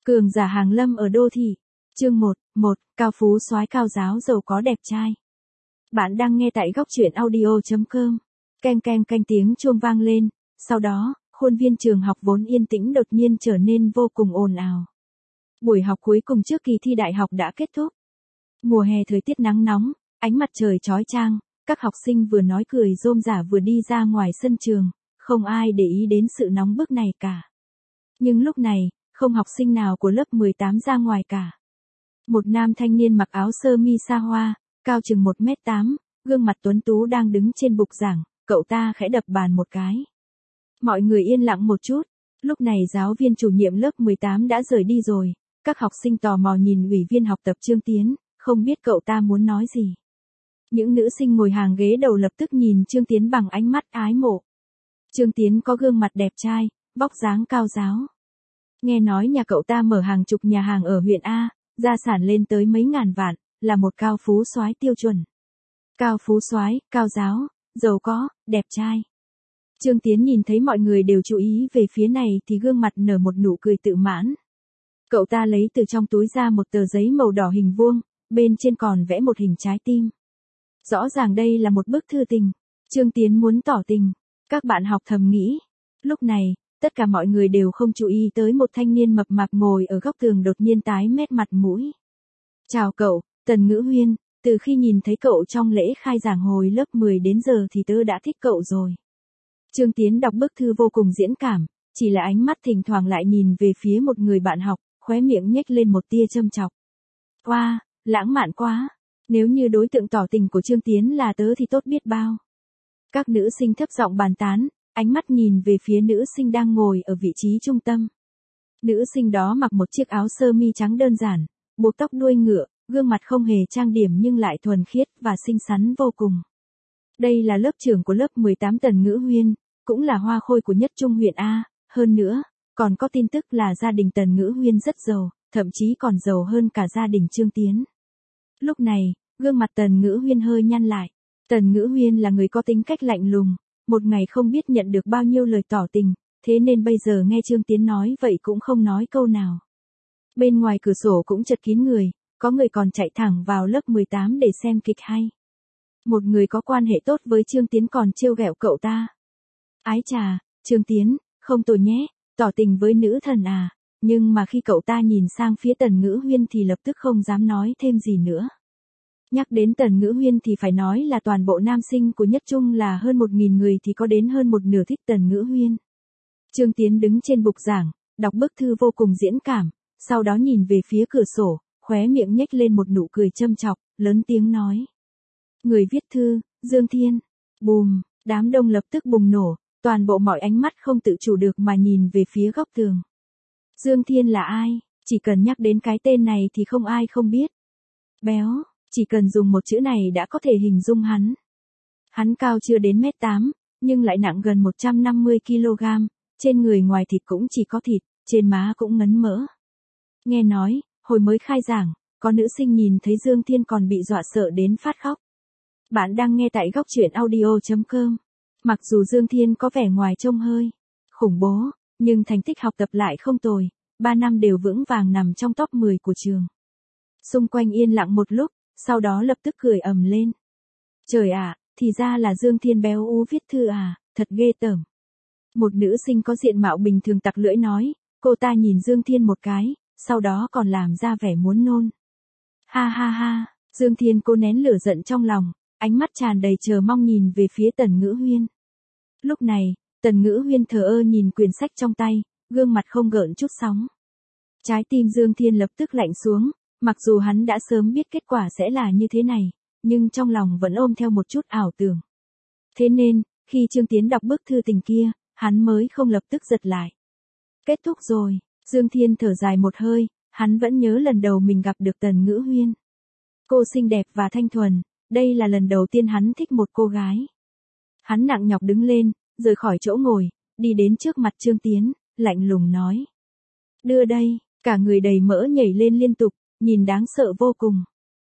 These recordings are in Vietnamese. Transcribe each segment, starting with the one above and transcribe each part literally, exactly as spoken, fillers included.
Cường giả hàng lâm ở đô thị. Chương một, một, cao phú soái cao giáo giàu có đẹp trai. Bạn đang nghe tại góc truyện audio chấm com. Keng keng keng tiếng chuông vang lên, sau đó, khuôn viên trường học vốn yên tĩnh đột nhiên trở nên vô cùng ồn ào. Buổi học cuối cùng trước kỳ thi đại học đã kết thúc. Mùa hè thời tiết nắng nóng, ánh mặt trời chói chang, các học sinh vừa nói cười rôm rả vừa đi ra ngoài sân trường, không ai để ý đến sự nóng bức này cả. Nhưng lúc này, không học sinh nào của lớp mười tám ra ngoài cả. Một nam thanh niên mặc áo sơ mi sa hoa, cao chừng một mét tám, gương mặt tuấn tú đang đứng trên bục giảng, cậu ta khẽ đập bàn một cái. Mọi người yên lặng một chút, lúc này giáo viên chủ nhiệm lớp mười tám đã rời đi rồi, các học sinh tò mò nhìn ủy viên học tập Trương Tiến, không biết cậu ta muốn nói gì. Những nữ sinh ngồi hàng ghế đầu lập tức nhìn Trương Tiến bằng ánh mắt ái mộ. Trương Tiến có gương mặt đẹp trai, vóc dáng cao ráo. Nghe nói nhà cậu ta mở hàng chục nhà hàng ở huyện A, gia sản lên tới mấy ngàn vạn, là một cao phú soái tiêu chuẩn. Cao phú soái, cao giáo, giàu có, đẹp trai. Trương Tiến nhìn thấy mọi người đều chú ý về phía này thì gương mặt nở một nụ cười tự mãn. Cậu ta lấy từ trong túi ra một tờ giấy màu đỏ hình vuông, bên trên còn vẽ một hình trái tim. Rõ ràng đây là một bức thư tình. Trương Tiến muốn tỏ tình. Các bạn học thầm nghĩ. Lúc này, tất cả mọi người đều không chú ý tới một thanh niên mập mạp ngồi ở góc tường đột nhiên tái mét mặt mũi. Chào cậu, Tần Ngữ Huyên, từ khi nhìn thấy cậu trong lễ khai giảng hồi lớp mười đến giờ thì tớ đã thích cậu rồi. Trương Tiến đọc bức thư vô cùng diễn cảm, chỉ là ánh mắt thỉnh thoảng lại nhìn về phía một người bạn học, khóe miệng nhếch lên một tia châm chọc. Wow, lãng mạn quá, nếu như đối tượng tỏ tình của Trương Tiến là tớ thì tốt biết bao. Các nữ sinh thấp giọng bàn tán, ánh mắt nhìn về phía nữ sinh đang ngồi ở vị trí trung tâm. Nữ sinh đó mặc một chiếc áo sơ mi trắng đơn giản, buộc tóc đuôi ngựa, gương mặt không hề trang điểm nhưng lại thuần khiết và xinh xắn vô cùng. Đây là lớp trưởng của lớp mười tám Tần Ngữ Huyên, cũng là hoa khôi của nhất trung huyện A, hơn nữa, còn có tin tức là gia đình Tần Ngữ Huyên rất giàu, thậm chí còn giàu hơn cả gia đình Trương Tiến. Lúc này, gương mặt Tần Ngữ Huyên hơi nhăn lại. Tần Ngữ Huyên là người có tính cách lạnh lùng, một ngày không biết nhận được bao nhiêu lời tỏ tình, thế nên bây giờ nghe Trương Tiến nói vậy cũng không nói câu nào. Bên ngoài cửa sổ cũng chật kín người, có người còn chạy thẳng vào lớp mười tám để xem kịch hay. Một người có quan hệ tốt với Trương Tiến còn trêu ghẹo cậu ta. Ái chà, Trương Tiến, không tồi nhé, tỏ tình với nữ thần à, nhưng mà khi cậu ta nhìn sang phía Tần Ngữ Huyên thì lập tức không dám nói thêm gì nữa. Nhắc đến Tần Ngữ Huyên thì phải nói là toàn bộ nam sinh của nhất trung là hơn một nghìn người thì có đến hơn một nửa thích Tần Ngữ Huyên. Trương Tiến đứng trên bục giảng, đọc bức thư vô cùng diễn cảm, sau đó nhìn về phía cửa sổ, khóe miệng nhếch lên một nụ cười châm chọc, lớn tiếng nói. Người viết thư, Dương Thiên. Bùm, đám đông lập tức bùng nổ, toàn bộ mọi ánh mắt không tự chủ được mà nhìn về phía góc tường. Dương Thiên là ai? Chỉ cần nhắc đến cái tên này thì không ai không biết. Béo. Chỉ cần dùng một chữ này đã có thể hình dung hắn. Hắn cao chưa đến mét tám, nhưng lại nặng gần một trăm năm mươi ki lô gam, trên người ngoài thịt cũng chỉ có thịt, trên má cũng ngấn mỡ. Nghe nói, hồi mới khai giảng, có nữ sinh nhìn thấy Dương Thiên còn bị dọa sợ đến phát khóc. Bạn đang nghe tại góc truyện audio chấm com. Mặc dù Dương Thiên có vẻ ngoài trông hơi khủng bố, nhưng thành tích học tập lại không tồi, ba năm đều vững vàng nằm trong top mười của trường. Xung quanh yên lặng một lúc, sau đó lập tức cười ầm lên. Trời ạ, thì ra là Dương Thiên béo ú viết thư à, thật ghê tởm. Một nữ sinh có diện mạo bình thường tặc lưỡi nói, cô ta nhìn Dương Thiên một cái, sau đó còn làm ra vẻ muốn nôn. Ha ha ha, Dương Thiên cố nén lửa giận trong lòng, ánh mắt tràn đầy chờ mong nhìn về phía Tần Ngữ Huyên. Lúc này, Tần Ngữ Huyên thờ ơ nhìn quyển sách trong tay, gương mặt không gợn chút sóng. Trái tim Dương Thiên lập tức lạnh xuống. Mặc dù hắn đã sớm biết kết quả sẽ là như thế này, nhưng trong lòng vẫn ôm theo một chút ảo tưởng. Thế nên, khi Trương Tiến đọc bức thư tình kia, hắn mới không lập tức giật lại. Kết thúc rồi, Dương Thiên thở dài một hơi, hắn vẫn nhớ lần đầu mình gặp được Tần Ngữ Huyên. Cô xinh đẹp và thanh thuần, đây là lần đầu tiên hắn thích một cô gái. Hắn nặng nhọc đứng lên, rời khỏi chỗ ngồi, đi đến trước mặt Trương Tiến, lạnh lùng nói. Đưa đây, cả người đầy mỡ nhảy lên liên tục. Nhìn đáng sợ vô cùng.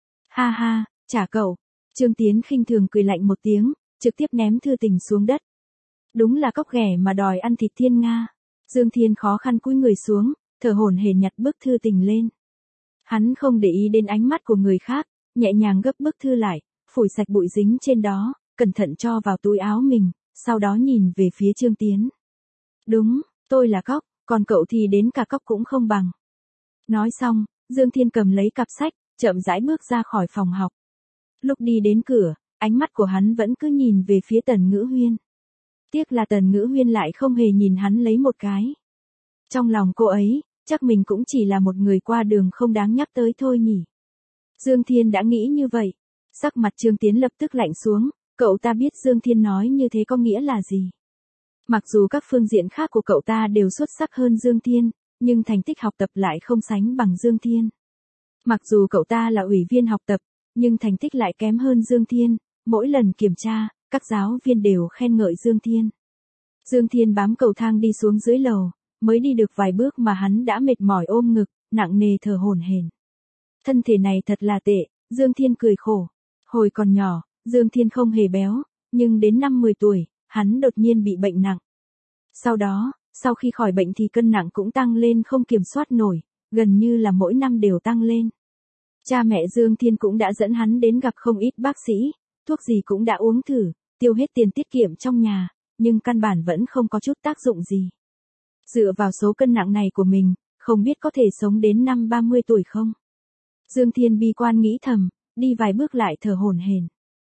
Ha ha, trả cậu. Trương Tiến khinh thường cười lạnh một tiếng, trực tiếp ném thư tình xuống đất. Đúng là cóc ghẻ mà đòi ăn thịt thiên nga. Dương Thiên khó khăn cúi người xuống, thở hổn hển nhặt bức thư tình lên. Hắn không để ý đến ánh mắt của người khác, nhẹ nhàng gấp bức thư lại, phủi sạch bụi dính trên đó, cẩn thận cho vào túi áo mình, sau đó nhìn về phía Trương Tiến. Đúng, tôi là cóc, còn cậu thì đến cả cóc cũng không bằng. Nói xong, Dương Thiên cầm lấy cặp sách, chậm rãi bước ra khỏi phòng học. Lúc đi đến cửa, ánh mắt của hắn vẫn cứ nhìn về phía Tần Ngữ Huyên. Tiếc là Tần Ngữ Huyên lại không hề nhìn hắn lấy một cái. Trong lòng cô ấy, chắc mình cũng chỉ là một người qua đường không đáng nhắc tới thôi nhỉ. Dương Thiên đã nghĩ như vậy. Sắc mặt Trương Tiến lập tức lạnh xuống, cậu ta biết Dương Thiên nói như thế có nghĩa là gì. Mặc dù các phương diện khác của cậu ta đều xuất sắc hơn Dương Thiên, nhưng thành tích học tập lại không sánh bằng Dương Thiên. Mặc dù cậu ta là ủy viên học tập, nhưng thành tích lại kém hơn Dương Thiên, mỗi lần kiểm tra, các giáo viên đều khen ngợi Dương Thiên. Dương Thiên bám cầu thang đi xuống dưới lầu, mới đi được vài bước mà hắn đã mệt mỏi ôm ngực, nặng nề thở hổn hển. Thân thể này thật là tệ, Dương Thiên cười khổ. Hồi còn nhỏ, Dương Thiên không hề béo, nhưng đến năm mười tuổi, hắn đột nhiên bị bệnh nặng. Sau đó, sau khi khỏi bệnh thì cân nặng cũng tăng lên không kiểm soát nổi, gần như là mỗi năm đều tăng lên. Cha mẹ Dương Thiên cũng đã dẫn hắn đến gặp không ít bác sĩ, thuốc gì cũng đã uống thử, tiêu hết tiền tiết kiệm trong nhà, nhưng căn bản vẫn không có chút tác dụng gì. Dựa vào số cân nặng này của mình, không biết có thể sống đến năm ba mươi tuổi không? Dương Thiên bi quan nghĩ thầm, đi vài bước lại thở hổn hển.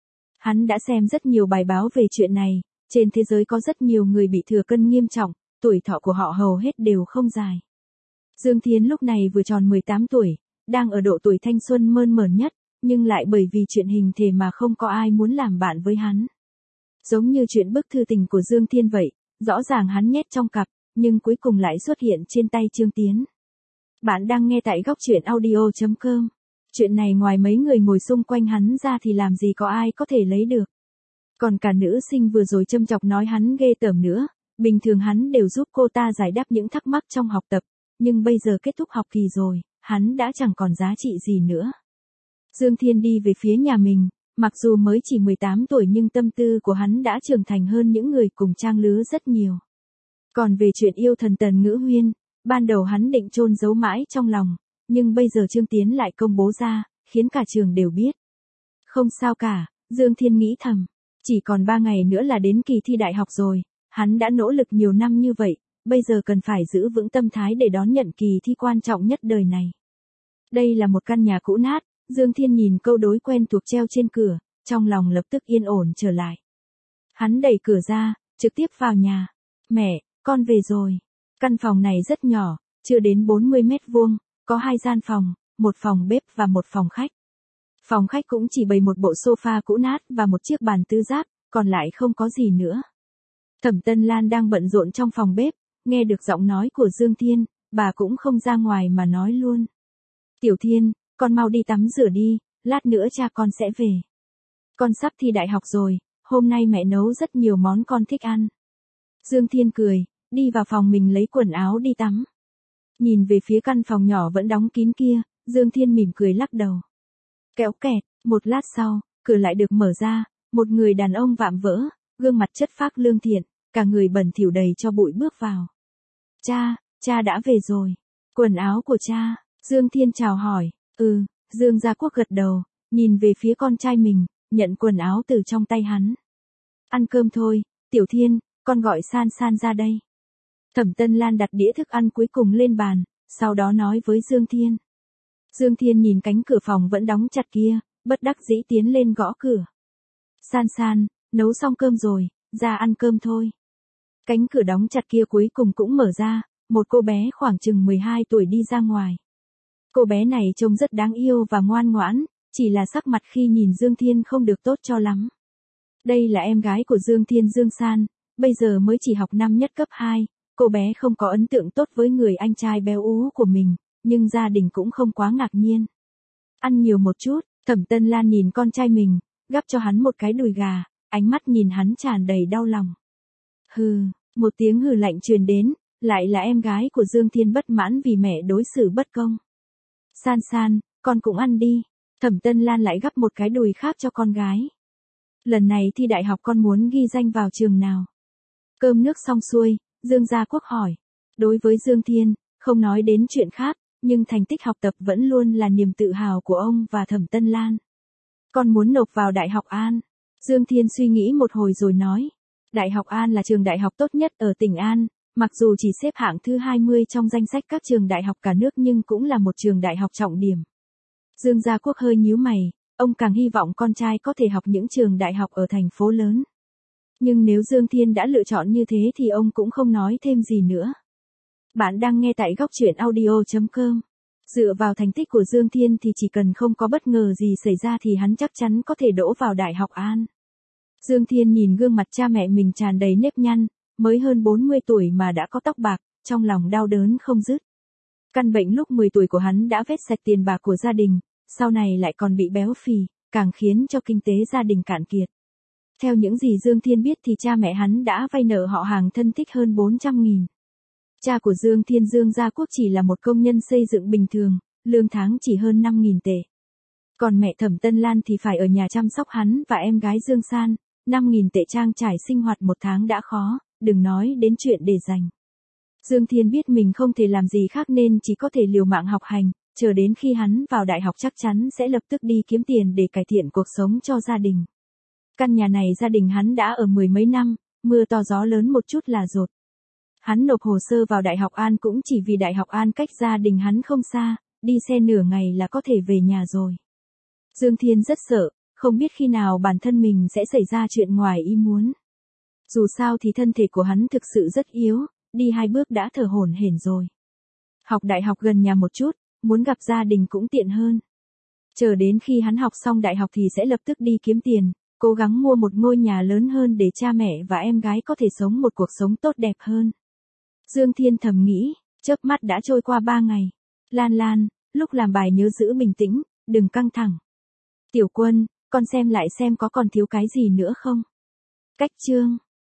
Hắn đã xem rất nhiều bài báo về chuyện này, trên thế giới có rất nhiều người bị thừa cân nghiêm trọng, tuổi thọ của họ hầu hết đều không dài. Dương Thiên lúc này vừa tròn mười tám tuổi, đang ở độ tuổi thanh xuân mơn mởn nhất, nhưng lại bởi vì chuyện hình thể mà không có ai muốn làm bạn với hắn. Giống như chuyện bức thư tình của Dương Thiên vậy, rõ ràng hắn nhét trong cặp, nhưng cuối cùng lại xuất hiện trên tay Trương Tiến. Bạn đang nghe tại góc truyện audio chấm com. Chuyện này ngoài mấy người ngồi xung quanh hắn ra thì làm gì có ai có thể lấy được. Còn cả nữ sinh vừa rồi châm chọc nói hắn ghê tởm nữa, bình thường hắn đều giúp cô ta giải đáp những thắc mắc trong học tập, nhưng bây giờ kết thúc học kỳ rồi, hắn đã chẳng còn giá trị gì nữa. Dương Thiên đi về phía nhà mình, mặc dù mới chỉ mười tám tuổi nhưng tâm tư của hắn đã trưởng thành hơn những người cùng trang lứa rất nhiều. Còn về chuyện yêu thần Tần Ngữ Huyên, ban đầu hắn định chôn giấu mãi trong lòng, nhưng bây giờ Trương Tiến lại công bố ra, khiến cả trường đều biết. Không sao cả, Dương Thiên nghĩ thầm, chỉ còn ba ngày nữa là đến kỳ thi đại học rồi, hắn đã nỗ lực nhiều năm như vậy, bây giờ cần phải giữ vững tâm thái để đón nhận kỳ thi quan trọng nhất đời này. Đây là một căn nhà cũ nát, Dương Thiên nhìn câu đối quen thuộc treo trên cửa, trong lòng lập tức yên ổn trở lại. Hắn đẩy cửa ra, trực tiếp vào nhà. Mẹ, con về rồi. Căn phòng này rất nhỏ, chưa đến bốn mươi mét vuông, có hai gian phòng, một phòng bếp và một phòng khách. Phòng khách cũng chỉ bày một bộ sofa cũ nát và một chiếc bàn tứ giác, còn lại không có gì nữa. Thẩm Tân Lan đang bận rộn trong phòng bếp, nghe được giọng nói của Dương Thiên, bà cũng không ra ngoài mà nói luôn. Tiểu Thiên, con mau đi tắm rửa đi, lát nữa cha con sẽ về. Con sắp thi đại học rồi, hôm nay mẹ nấu rất nhiều món con thích ăn. Dương Thiên cười, đi vào phòng mình lấy quần áo đi tắm. Nhìn về phía căn phòng nhỏ vẫn đóng kín kia, Dương Thiên mỉm cười lắc đầu. Kéo kẹt, một lát sau, cửa lại được mở ra, một người đàn ông vạm vỡ, gương mặt chất phác lương thiện, cả người bẩn thỉu đầy cho bụi bước vào. Cha, cha đã về rồi. Quần áo của cha, Dương Thiên chào hỏi, ừ, Dương Gia Quốc gật đầu, nhìn về phía con trai mình, nhận quần áo từ trong tay hắn. Ăn cơm thôi, Tiểu Thiên, con gọi San San ra đây. Thẩm Tân Lan đặt đĩa thức ăn cuối cùng lên bàn, sau đó nói với Dương Thiên. Dương Thiên nhìn cánh cửa phòng vẫn đóng chặt kia, bất đắc dĩ tiến lên gõ cửa. San San, nấu xong cơm rồi, ra ăn cơm thôi. Cánh cửa đóng chặt kia cuối cùng cũng mở ra, một cô bé khoảng chừng mười hai tuổi đi ra ngoài. Cô bé này trông rất đáng yêu và ngoan ngoãn, chỉ là sắc mặt khi nhìn Dương Thiên không được tốt cho lắm. Đây là em gái của Dương Thiên Dương San, bây giờ mới chỉ học năm nhất cấp hai, cô bé không có ấn tượng tốt với người anh trai béo ú của mình, nhưng gia đình cũng không quá ngạc nhiên. Ăn nhiều một chút, Thẩm Tân Lan nhìn con trai mình, gắp cho hắn một cái đùi gà, ánh mắt nhìn hắn tràn đầy đau lòng. Hừ, một tiếng hừ lạnh truyền đến, lại là em gái của Dương Thiên bất mãn vì mẹ đối xử bất công. San San, con cũng ăn đi. Thẩm Tân Lan lại gắp một cái đùi khác cho con gái. Lần này thi đại học con muốn ghi danh vào trường nào? Cơm nước xong xuôi, Dương Gia Quốc hỏi. Đối với Dương Thiên, Không nói đến chuyện khác, nhưng thành tích học tập vẫn luôn là niềm tự hào của ông và Thẩm Tân Lan. Con muốn nộp vào Đại học An. Dương Thiên suy nghĩ một hồi rồi nói. Đại học An là trường đại học tốt nhất ở tỉnh An, mặc dù chỉ xếp hạng thứ hai mươi trong danh sách các trường đại học cả nước nhưng cũng là một trường đại học trọng điểm. Dương Gia Quốc hơi nhíu mày, ông càng hy vọng con trai có thể học những trường đại học ở thành phố lớn. Nhưng nếu Dương Thiên đã lựa chọn như thế thì ông cũng không nói thêm gì nữa. Bạn đang nghe tại góc truyện audio chấm com. Dựa vào thành tích của Dương Thiên thì chỉ cần không có bất ngờ gì xảy ra thì hắn chắc chắn có thể đỗ vào Đại học An. Dương Thiên nhìn gương mặt cha mẹ mình tràn đầy nếp nhăn, mới hơn bốn mươi tuổi mà đã có tóc bạc, trong lòng đau đớn không dứt. Căn bệnh lúc mười tuổi của hắn đã vét sạch tiền bạc của gia đình, sau này lại còn bị béo phì, càng khiến cho kinh tế gia đình cạn kiệt. Theo những gì Dương Thiên biết thì cha mẹ hắn đã vay nợ họ hàng thân thích hơn bốn trăm nghìn. Cha của Dương Thiên Dương Gia Quốc chỉ là một công nhân xây dựng bình thường, lương tháng chỉ hơn năm nghìn tệ. Còn mẹ Thẩm Tân Lan thì phải ở nhà chăm sóc hắn và em gái Dương San, năm nghìn tệ trang trải sinh hoạt một tháng đã khó, đừng nói đến chuyện để dành. Dương Thiên biết mình không thể làm gì khác nên chỉ có thể liều mạng học hành, chờ đến khi hắn vào đại học chắc chắn sẽ lập tức đi kiếm tiền để cải thiện cuộc sống cho gia đình. Căn nhà này gia đình hắn đã ở mười mấy năm, mưa to gió lớn một chút là dột. Hắn nộp hồ sơ vào Đại học An cũng chỉ vì Đại học An cách gia đình hắn không xa, đi xe nửa ngày là có thể về nhà rồi. Dương Thiên rất sợ, không biết khi nào bản thân mình sẽ xảy ra chuyện ngoài ý muốn. Dù sao thì thân thể của hắn thực sự rất yếu, đi hai bước đã thở hổn hển rồi. Học đại học gần nhà một chút, muốn gặp gia đình cũng tiện hơn. Chờ đến khi hắn học xong đại học thì sẽ lập tức đi kiếm tiền, cố gắng mua một ngôi nhà lớn hơn để cha mẹ và em gái có thể sống một cuộc sống tốt đẹp hơn. Dương Thiên thầm nghĩ, chớp mắt đã trôi qua ba ngày. Lan Lan, lúc làm bài nhớ giữ bình tĩnh, đừng căng thẳng. Tiểu Quân, con xem lại xem có còn thiếu cái gì nữa không? Cách chương